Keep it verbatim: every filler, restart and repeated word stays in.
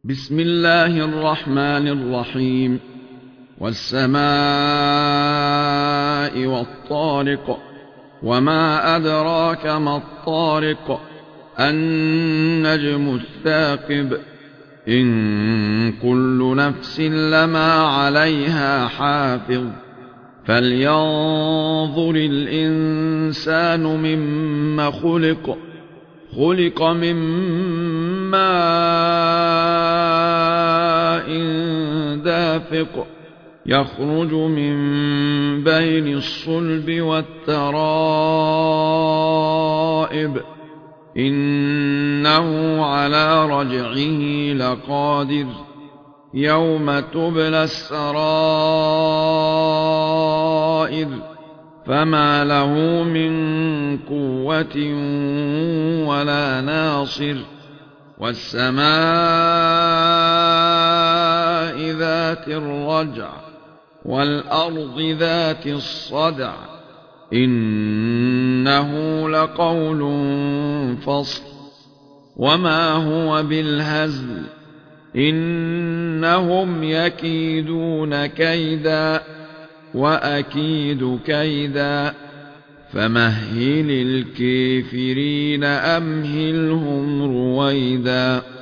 بسم الله الرحمن الرحيم. والسماء والطارق، وما أدراك ما الطارق، النجم الثاقب، إن كل نفس لما عليها حافظ، فلينظر الإنسان مما خلق خلق من ماء دافق، يخرج من بين الصلب والترائب، إنه على رجعه لقادر، يوم تبلى السرائر، فما له من قوة ولا ناصر. والسماء ذات الرجع، والأرض ذات الصدع، إنه لقول فصل، وما هو بالهزل، إنهم يكيدون كيدا وأكيد كيدا، فمهل الكافرين أمهلهم رويدا.